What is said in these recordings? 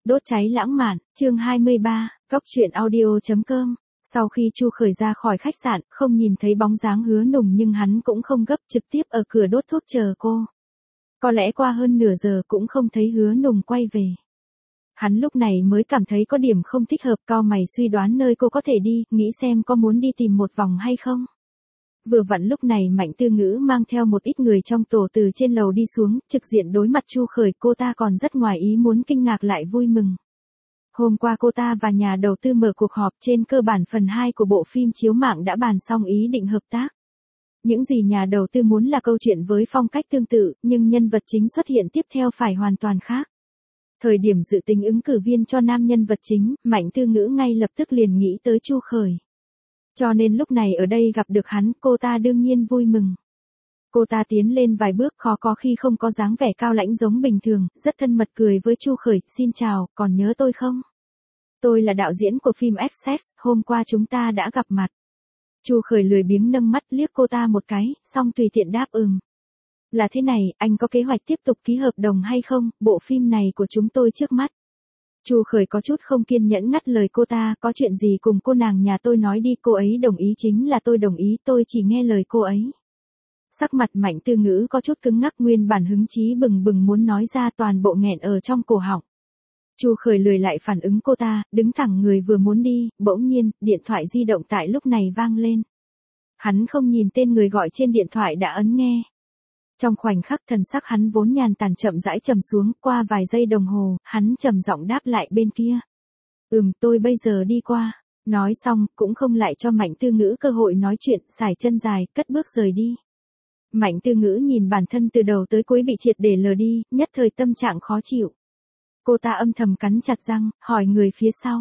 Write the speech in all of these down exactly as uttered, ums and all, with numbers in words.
Đốt cháy lãng mạn, chương hai mươi ba, Cốc truyện audio.com. Sau khi Chu Khởi ra khỏi khách sạn, không nhìn thấy bóng dáng Hứa Nùng nhưng hắn cũng không gấp, trực tiếp ở cửa đốt thuốc chờ cô. Có lẽ qua hơn nửa giờ cũng không thấy Hứa Nùng quay về. Hắn lúc này mới cảm thấy có điểm không thích hợp, cau mày suy đoán nơi cô có thể đi, nghĩ xem có muốn đi tìm một vòng hay không. Vừa vặn lúc này Mạnh Tư Ngữ mang theo một ít người trong tổ từ trên lầu đi xuống, trực diện đối mặt Chu Khởi, cô ta còn rất ngoài ý muốn, kinh ngạc lại vui mừng. Hôm qua cô ta và nhà đầu tư mở cuộc họp, trên cơ bản phần hai của bộ phim chiếu mạng đã bàn xong ý định hợp tác. Những gì nhà đầu tư muốn là câu chuyện với phong cách tương tự, nhưng nhân vật chính xuất hiện tiếp theo phải hoàn toàn khác. Thời điểm dự tính ứng cử viên cho nam nhân vật chính, Mạnh Tư Ngữ ngay lập tức liền nghĩ tới Chu Khởi. Cho nên lúc này ở đây gặp được hắn, cô ta đương nhiên vui mừng. Cô ta tiến lên vài bước, khó có khi không có dáng vẻ cao lãnh giống bình thường, rất thân mật cười với Chu Khởi, xin chào, còn nhớ tôi không? Tôi là đạo diễn của phim Access, hôm qua chúng ta đã gặp mặt. Chu Khởi lười biếng nâng mắt liếc cô ta một cái, xong tùy tiện đáp ừm. Là thế này, anh có kế hoạch tiếp tục ký hợp đồng hay không, bộ phim này của chúng tôi trước mắt. Chu Khởi có chút không kiên nhẫn ngắt lời cô ta, có chuyện gì cùng cô nàng nhà tôi nói đi, cô ấy đồng ý chính là tôi đồng ý, tôi chỉ nghe lời cô ấy. Sắc mặt Mạnh Tư Ngữ có chút cứng ngắc, nguyên bản hứng chí bừng bừng muốn nói ra, toàn bộ nghẹn ở trong cổ họng. Chu Khởi lười lại phản ứng cô ta, đứng thẳng người vừa muốn đi, bỗng nhiên, điện thoại di động tại lúc này vang lên. Hắn không nhìn tên người gọi trên điện thoại đã ấn nghe. Trong khoảnh khắc thần sắc hắn vốn nhàn tản chậm rãi trầm xuống, qua vài giây đồng hồ, hắn trầm giọng đáp lại bên kia. Ừm, tôi bây giờ đi qua. Nói xong, cũng không lại cho Mạnh Tư Ngữ cơ hội nói chuyện, sải chân dài, cất bước rời đi. Mạnh Tư Ngữ nhìn bản thân từ đầu tới cuối bị triệt để lờ đi, nhất thời tâm trạng khó chịu. Cô ta âm thầm cắn chặt răng, hỏi người phía sau.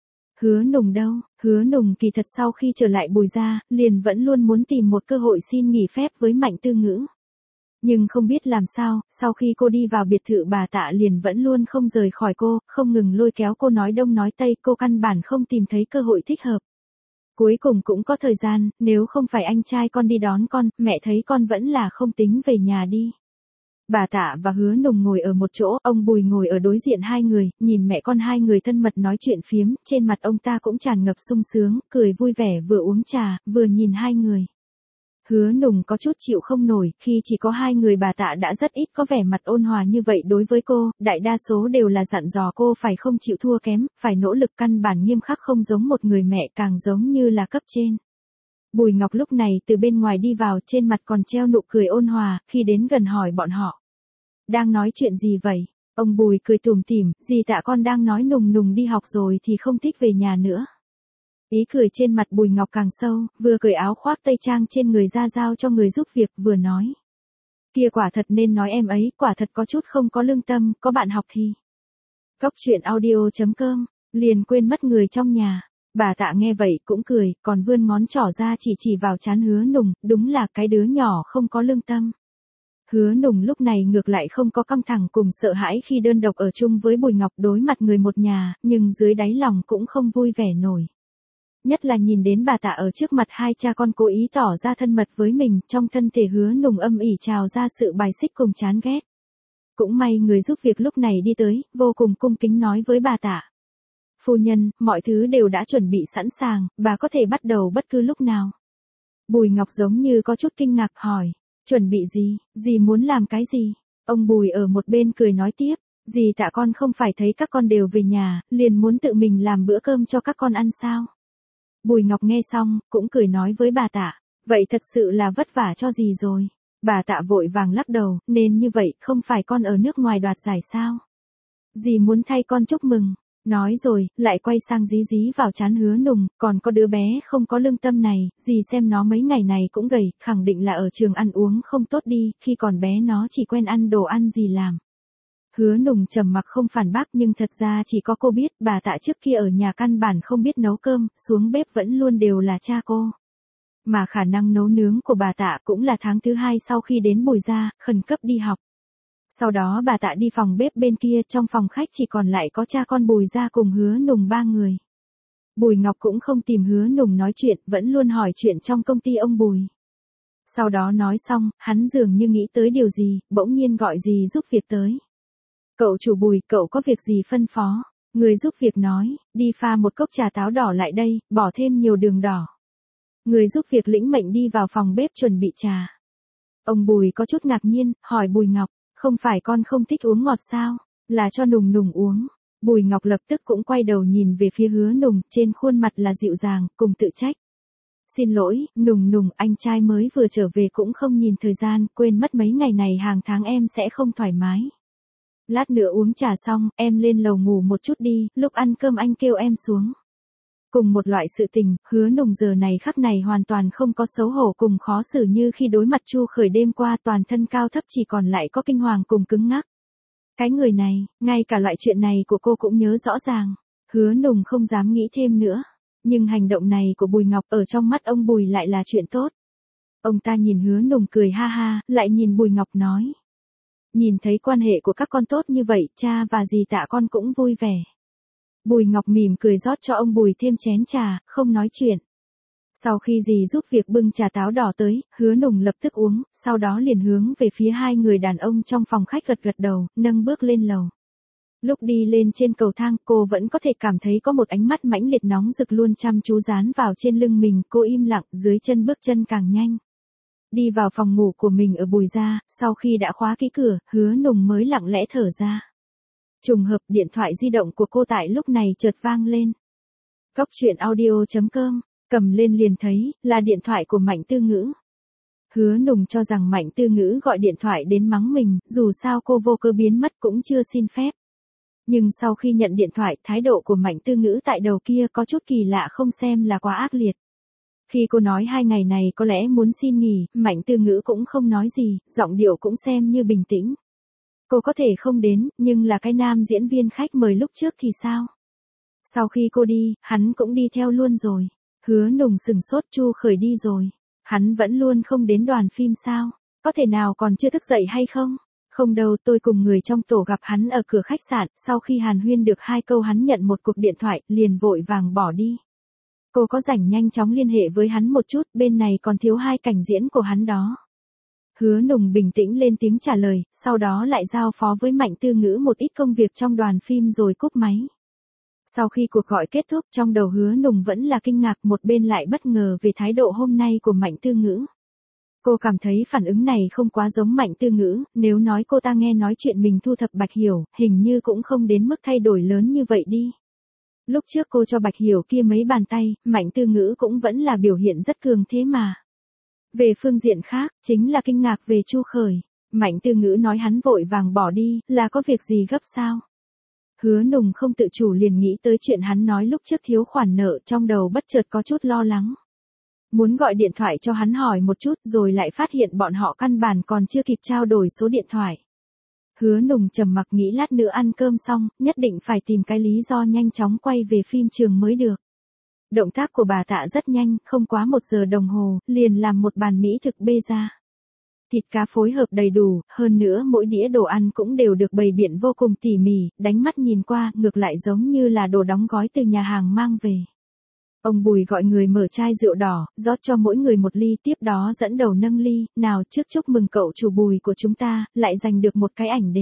Hứa Nùng đâu? Hứa Nùng kỳ thật sau khi trở lại Bùi gia, liền vẫn luôn muốn tìm một cơ hội xin nghỉ phép với Mạnh Tư Ngữ. Nhưng không biết làm sao, sau khi cô đi vào biệt thự bà Tạ liền vẫn luôn không rời khỏi cô, không ngừng lôi kéo cô nói đông nói tây, cô căn bản không tìm thấy cơ hội thích hợp. Cuối cùng cũng có thời gian, nếu không phải anh trai con đi đón con, mẹ thấy con vẫn là không tính về nhà đi. Bà Tạ và Hứa Nùng ngồi ở một chỗ, ông Bùi ngồi ở đối diện hai người, nhìn mẹ con hai người thân mật nói chuyện phiếm, trên mặt ông ta cũng tràn ngập sung sướng, cười vui vẻ vừa uống trà, vừa nhìn hai người. Hứa Nùng có chút chịu không nổi, khi chỉ có hai người bà Tạ đã rất ít có vẻ mặt ôn hòa như vậy đối với cô, đại đa số đều là dặn dò cô phải không chịu thua kém, phải nỗ lực, căn bản nghiêm khắc, không giống một người mẹ, càng giống như là cấp trên. Bùi Ngọc lúc này từ bên ngoài đi vào, trên mặt còn treo nụ cười ôn hòa, khi đến gần hỏi bọn họ. Đang nói chuyện gì vậy? Ông Bùi cười tủm tỉm, dì Tạ con đang nói Nùng Nùng đi học rồi thì không thích về nhà nữa. Ý cười trên mặt Bùi Ngọc càng sâu, vừa cởi áo khoác tây trang trên người ra giao cho người giúp việc, vừa nói. Kia quả thật nên nói em ấy, quả thật có chút không có lương tâm, có bạn học thì. Cốc truyện audio.com, liền quên mất người trong nhà. Bà Tạ nghe vậy cũng cười, còn vươn ngón trỏ ra chỉ chỉ vào trán Hứa Nùng, đúng là cái đứa nhỏ không có lương tâm. Hứa Nùng lúc này ngược lại không có căng thẳng cùng sợ hãi khi đơn độc ở chung với Bùi Ngọc đối mặt người một nhà, nhưng dưới đáy lòng cũng không vui vẻ nổi. Nhất là nhìn đến bà Tạ ở trước mặt hai cha con cố ý tỏ ra thân mật với mình, trong thân thể Hứa Nùng âm ỉ trào ra sự bài xích cùng chán ghét. Cũng may người giúp việc lúc này đi tới, vô cùng cung kính nói với bà Tạ. Phu nhân, mọi thứ đều đã chuẩn bị sẵn sàng, bà có thể bắt đầu bất cứ lúc nào. Bùi Ngọc giống như có chút kinh ngạc hỏi, chuẩn bị gì, dì muốn làm cái gì? Ông Bùi ở một bên cười nói tiếp, dì Tạ con không phải thấy các con đều về nhà, liền muốn tự mình làm bữa cơm cho các con ăn sao? Bùi Ngọc nghe xong, cũng cười nói với bà Tạ, vậy thật sự là vất vả cho dì rồi. Bà Tạ vội vàng lắc đầu, nên như vậy, không phải con ở nước ngoài đoạt giải sao? Dì muốn thay con chúc mừng. Nói rồi, lại quay sang dí dí vào trán Hứa Nùng, còn có đứa bé không có lương tâm này, dì xem nó mấy ngày này cũng gầy, khẳng định là ở trường ăn uống không tốt đi, khi còn bé nó chỉ quen ăn đồ ăn dì làm. Hứa Nùng trầm mặc không phản bác, nhưng thật ra chỉ có cô biết, bà Tạ trước kia ở nhà căn bản không biết nấu cơm, xuống bếp vẫn luôn đều là cha cô. Mà khả năng nấu nướng của bà Tạ cũng là tháng thứ hai sau khi đến Bùi gia, khẩn cấp đi học. Sau đó bà Tạ đi phòng bếp bên kia, trong phòng khách chỉ còn lại có cha con Bùi gia cùng Hứa Nùng ba người. Bùi Ngọc cũng không tìm Hứa Nùng nói chuyện, vẫn luôn hỏi chuyện trong công ty ông Bùi. Sau đó nói xong, hắn dường như nghĩ tới điều gì, bỗng nhiên gọi dì giúp việc tới. Cậu chủ Bùi, cậu có việc gì phân phó? Người giúp việc nói, đi pha một cốc trà táo đỏ lại đây, bỏ thêm nhiều đường đỏ. Người giúp việc lĩnh mệnh đi vào phòng bếp chuẩn bị trà. Ông Bùi có chút ngạc nhiên, hỏi Bùi Ngọc, không phải con không thích uống ngọt sao? Là cho Nùng Nùng uống. Bùi Ngọc lập tức cũng quay đầu nhìn về phía Hứa Nùng, trên khuôn mặt là dịu dàng, cùng tự trách. Xin lỗi, Nùng Nùng, anh trai mới vừa trở về cũng không nhìn thời gian, quên mất mấy ngày này hàng tháng em sẽ không thoải mái. Lát nữa uống trà xong, em lên lầu ngủ một chút đi, lúc ăn cơm anh kêu em xuống. Cùng một loại sự tình, Hứa Nùng giờ này khắc này hoàn toàn không có xấu hổ cùng khó xử như khi đối mặt Chu Khởi đêm qua, toàn thân cao thấp chỉ còn lại có kinh hoàng cùng cứng ngắc. Cái người này, ngay cả loại chuyện này của cô cũng nhớ rõ ràng. Hứa Nùng không dám nghĩ thêm nữa. Nhưng hành động này của Bùi Ngọc ở trong mắt ông Bùi lại là chuyện tốt. Ông ta nhìn Hứa Nùng cười ha ha, lại nhìn Bùi Ngọc nói. Nhìn thấy quan hệ của các con tốt như vậy, cha và dì Tạ con cũng vui vẻ. Bùi Ngọc mỉm cười rót cho ông Bùi thêm chén trà, không nói chuyện. Sau khi dì giúp việc bưng trà táo đỏ tới, Hứa Nùng lập tức uống, sau đó liền hướng về phía hai người đàn ông trong phòng khách gật gật đầu, nâng bước lên lầu. Lúc đi lên trên cầu thang, cô vẫn có thể cảm thấy có một ánh mắt mãnh liệt nóng rực luôn chăm chú dán vào trên lưng mình, cô im lặng, dưới chân bước chân càng nhanh. Đi vào phòng ngủ của mình ở Bùi gia, sau khi đã khóa kỹ cửa, Hứa Nùng mới lặng lẽ thở ra. Trùng hợp, điện thoại di động của cô tại lúc này chợt vang lên. Cóc truyện audio chấm com, cầm lên liền thấy, là điện thoại của Mạnh Tư Ngữ. Hứa Nùng cho rằng Mạnh Tư Ngữ gọi điện thoại đến mắng mình, dù sao cô vô cơ biến mất cũng chưa xin phép. Nhưng sau khi nhận điện thoại, thái độ của Mạnh Tư Ngữ tại đầu kia có chút kỳ lạ, không xem là quá ác liệt. Khi cô nói hai ngày này có lẽ muốn xin nghỉ, Mạnh Tư Ngữ cũng không nói gì, giọng điệu cũng xem như bình tĩnh. Cô có thể không đến, nhưng là cái nam diễn viên khách mời lúc trước thì sao? Sau khi cô đi, hắn cũng đi theo luôn rồi. Hứa Nùng sừng sốt, Chu Khởi đi rồi. Hắn vẫn luôn không đến đoàn phim sao? Có thể nào còn chưa thức dậy hay không? Không đâu, tôi cùng người trong tổ gặp hắn ở cửa khách sạn, sau khi hàn huyên được hai câu hắn nhận một cuộc điện thoại, liền vội vàng bỏ đi. Cô có rảnh nhanh chóng liên hệ với hắn một chút, bên này còn thiếu hai cảnh diễn của hắn đó. Hứa Nùng bình tĩnh lên tiếng trả lời, sau đó lại giao phó với Mạnh Tư Ngữ một ít công việc trong đoàn phim rồi cúp máy. Sau khi cuộc gọi kết thúc, trong đầu Hứa Nùng vẫn là kinh ngạc, một bên lại bất ngờ về thái độ hôm nay của Mạnh Tư Ngữ. Cô cảm thấy phản ứng này không quá giống Mạnh Tư Ngữ, nếu nói cô ta nghe nói chuyện mình thu thập Bạch Hiểu, hình như cũng không đến mức thay đổi lớn như vậy đi. Lúc trước cô cho Bạch Hiểu kia mấy bàn tay, Mạnh Tư Ngữ cũng vẫn là biểu hiện rất cường thế mà. Về phương diện khác, chính là kinh ngạc về Chu Khởi. Mạnh Tư Ngữ nói hắn vội vàng bỏ đi, là có việc gì gấp sao? Hứa Nùng không tự chủ liền nghĩ tới chuyện hắn nói lúc trước thiếu khoản nợ, trong đầu bất chợt có chút lo lắng. Muốn gọi điện thoại cho hắn hỏi một chút, rồi lại phát hiện bọn họ căn bản còn chưa kịp trao đổi số điện thoại. Hứa Nùng trầm mặc nghĩ lát nữa ăn cơm xong, nhất định phải tìm cái lý do nhanh chóng quay về phim trường mới được. Động tác của bà Tạ rất nhanh, không quá một giờ đồng hồ, liền làm một bàn mỹ thực bê ra. Thịt cá phối hợp đầy đủ, hơn nữa mỗi đĩa đồ ăn cũng đều được bày biện vô cùng tỉ mỉ, đánh mắt nhìn qua, ngược lại giống như là đồ đóng gói từ nhà hàng mang về. Ông Bùi gọi người mở chai rượu đỏ, rót cho mỗi người một ly, tiếp đó dẫn đầu nâng ly, nào trước chúc mừng cậu chủ Bùi của chúng ta, lại giành được một cái ảnh đế.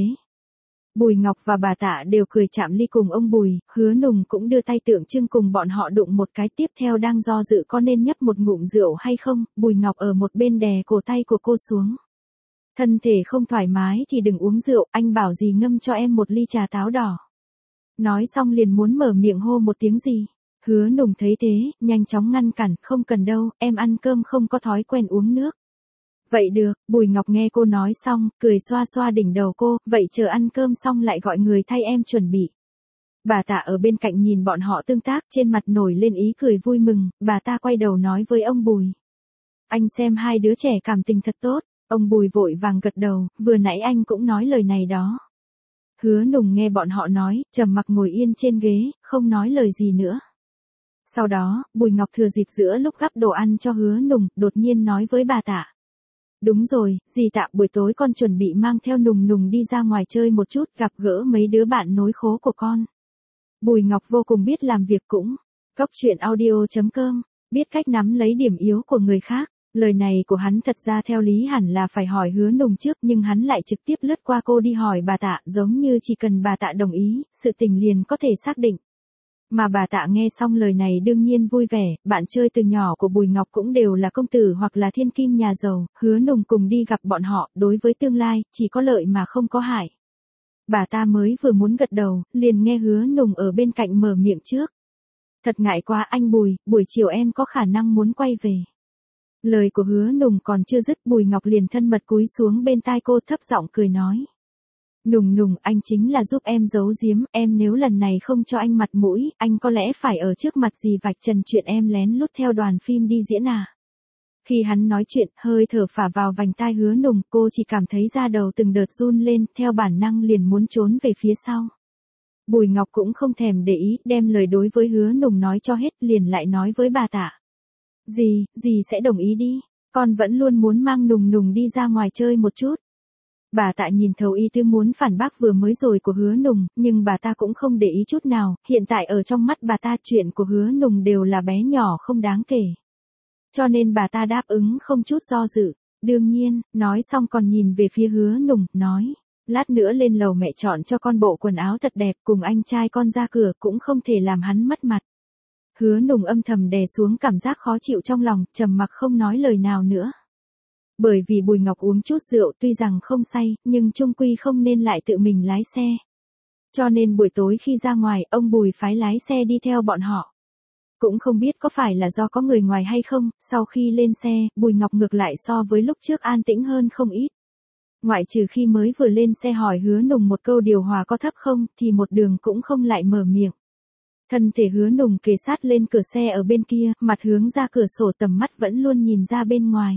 Bùi Ngọc và bà Tạ đều cười chạm ly cùng ông Bùi, Hứa Nùng cũng đưa tay tượng trưng cùng bọn họ đụng một cái, tiếp theo đang do dự có nên nhấp một ngụm rượu hay không, Bùi Ngọc ở một bên đè cổ tay của cô xuống. Thân thể không thoải mái thì đừng uống rượu, anh bảo gì ngâm cho em một ly trà táo đỏ. Nói xong liền muốn mở miệng hô một tiếng gì. Hứa Nùng thấy thế, nhanh chóng ngăn cản, không cần đâu, em ăn cơm không có thói quen uống nước. Vậy được, Bùi Ngọc nghe cô nói xong, cười xoa xoa đỉnh đầu cô, vậy chờ ăn cơm xong lại gọi người thay em chuẩn bị. Bà Tạ ở bên cạnh nhìn bọn họ tương tác, trên mặt nổi lên ý cười vui mừng, bà ta quay đầu nói với ông Bùi. Anh xem hai đứa trẻ cảm tình thật tốt, ông Bùi vội vàng gật đầu, vừa nãy anh cũng nói lời này đó. Hứa Nùng nghe bọn họ nói, trầm mặc ngồi yên trên ghế, không nói lời gì nữa. Sau đó, Bùi Ngọc thừa dịp giữa lúc gắp đồ ăn cho Hứa Nùng, đột nhiên nói với bà Tạ. Đúng rồi, dì Tạ, buổi tối con chuẩn bị mang theo Nùng Nùng đi ra ngoài chơi một chút, gặp gỡ mấy đứa bạn nối khố của con. Bùi Ngọc vô cùng biết làm việc cũng. Cóc truyện audio chấm com, biết cách nắm lấy điểm yếu của người khác. Lời này của hắn thật ra theo lý hẳn là phải hỏi Hứa Nùng trước, nhưng hắn lại trực tiếp lướt qua cô đi hỏi bà Tạ, giống như chỉ cần bà Tạ đồng ý, sự tình liền có thể xác định. Mà bà Tạ nghe xong lời này đương nhiên vui vẻ, bạn chơi từ nhỏ của Bùi Ngọc cũng đều là công tử hoặc là thiên kim nhà giàu, Hứa Nùng cùng đi gặp bọn họ, đối với tương lai, chỉ có lợi mà không có hại. Bà ta mới vừa muốn gật đầu, liền nghe Hứa Nùng ở bên cạnh mở miệng trước. Thật ngại quá anh Bùi, buổi chiều em có khả năng muốn quay về. Lời của Hứa Nùng còn chưa dứt, Bùi Ngọc liền thân mật cúi xuống bên tai cô thấp giọng cười nói. Nùng Nùng, anh chính là giúp em giấu giếm, em nếu lần này không cho anh mặt mũi, anh có lẽ phải ở trước mặt dì vạch trần chuyện em lén lút theo đoàn phim đi diễn à. Khi hắn nói chuyện, hơi thở phả vào vành tai Hứa Nùng, cô chỉ cảm thấy da đầu từng đợt run lên, theo bản năng liền muốn trốn về phía sau. Bùi Ngọc cũng không thèm để ý, đem lời đối với Hứa Nùng nói cho hết, liền lại nói với bà Tạ. Dì, dì sẽ đồng ý đi, con vẫn luôn muốn mang Nùng Nùng đi ra ngoài chơi một chút. Bà Tạ nhìn thấu ý tứ muốn phản bác vừa mới rồi của Hứa Nùng, nhưng bà ta cũng không để ý chút nào, hiện tại ở trong mắt bà ta chuyện của Hứa Nùng đều là bé nhỏ không đáng kể. Cho nên bà ta đáp ứng không chút do dự. Đương nhiên, nói xong còn nhìn về phía Hứa Nùng, nói. Lát nữa lên lầu mẹ chọn cho con bộ quần áo thật đẹp, cùng anh trai con ra cửa cũng không thể làm hắn mất mặt. Hứa Nùng âm thầm đè xuống cảm giác khó chịu trong lòng, trầm mặc không nói lời nào nữa. Bởi vì Bùi Ngọc uống chút rượu tuy rằng không say, nhưng chung quy không nên lại tự mình lái xe. Cho nên buổi tối khi ra ngoài, ông Bùi phái lái xe đi theo bọn họ. Cũng không biết có phải là do có người ngoài hay không, sau khi lên xe, Bùi Ngọc ngược lại so với lúc trước an tĩnh hơn không ít. Ngoại trừ khi mới vừa lên xe hỏi Hứa Nùng một câu điều hòa có thấp không, thì một đường cũng không lại mở miệng. Thân thể Hứa Nùng kề sát lên cửa xe ở bên kia, mặt hướng ra cửa sổ, tầm mắt vẫn luôn nhìn ra bên ngoài.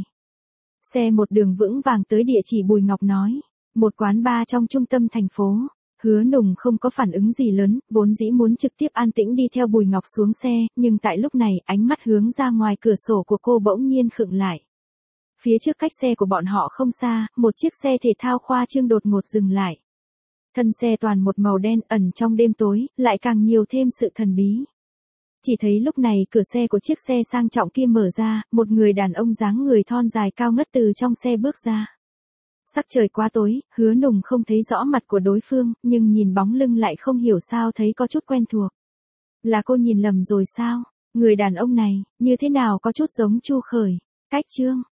Xe một đường vững vàng tới địa chỉ Bùi Ngọc nói, một quán bar trong trung tâm thành phố. Hứa Nùng không có phản ứng gì lớn, vốn dĩ muốn trực tiếp an tĩnh đi theo Bùi Ngọc xuống xe, nhưng tại lúc này, ánh mắt hướng ra ngoài cửa sổ của cô bỗng nhiên khựng lại. Phía trước cách xe của bọn họ không xa, một chiếc xe thể thao khoa trương đột ngột dừng lại. Thân xe toàn một màu đen, ẩn trong đêm tối, lại càng nhiều thêm sự thần bí. Chỉ thấy lúc này cửa xe của chiếc xe sang trọng kia mở ra, một người đàn ông dáng người thon dài cao ngất từ trong xe bước ra. Sắc trời quá tối, Hứa Nùng không thấy rõ mặt của đối phương, nhưng nhìn bóng lưng lại không hiểu sao thấy có chút quen thuộc. Là cô nhìn lầm rồi sao? Người đàn ông này, như thế nào có chút giống Chu Khởi. Cách chương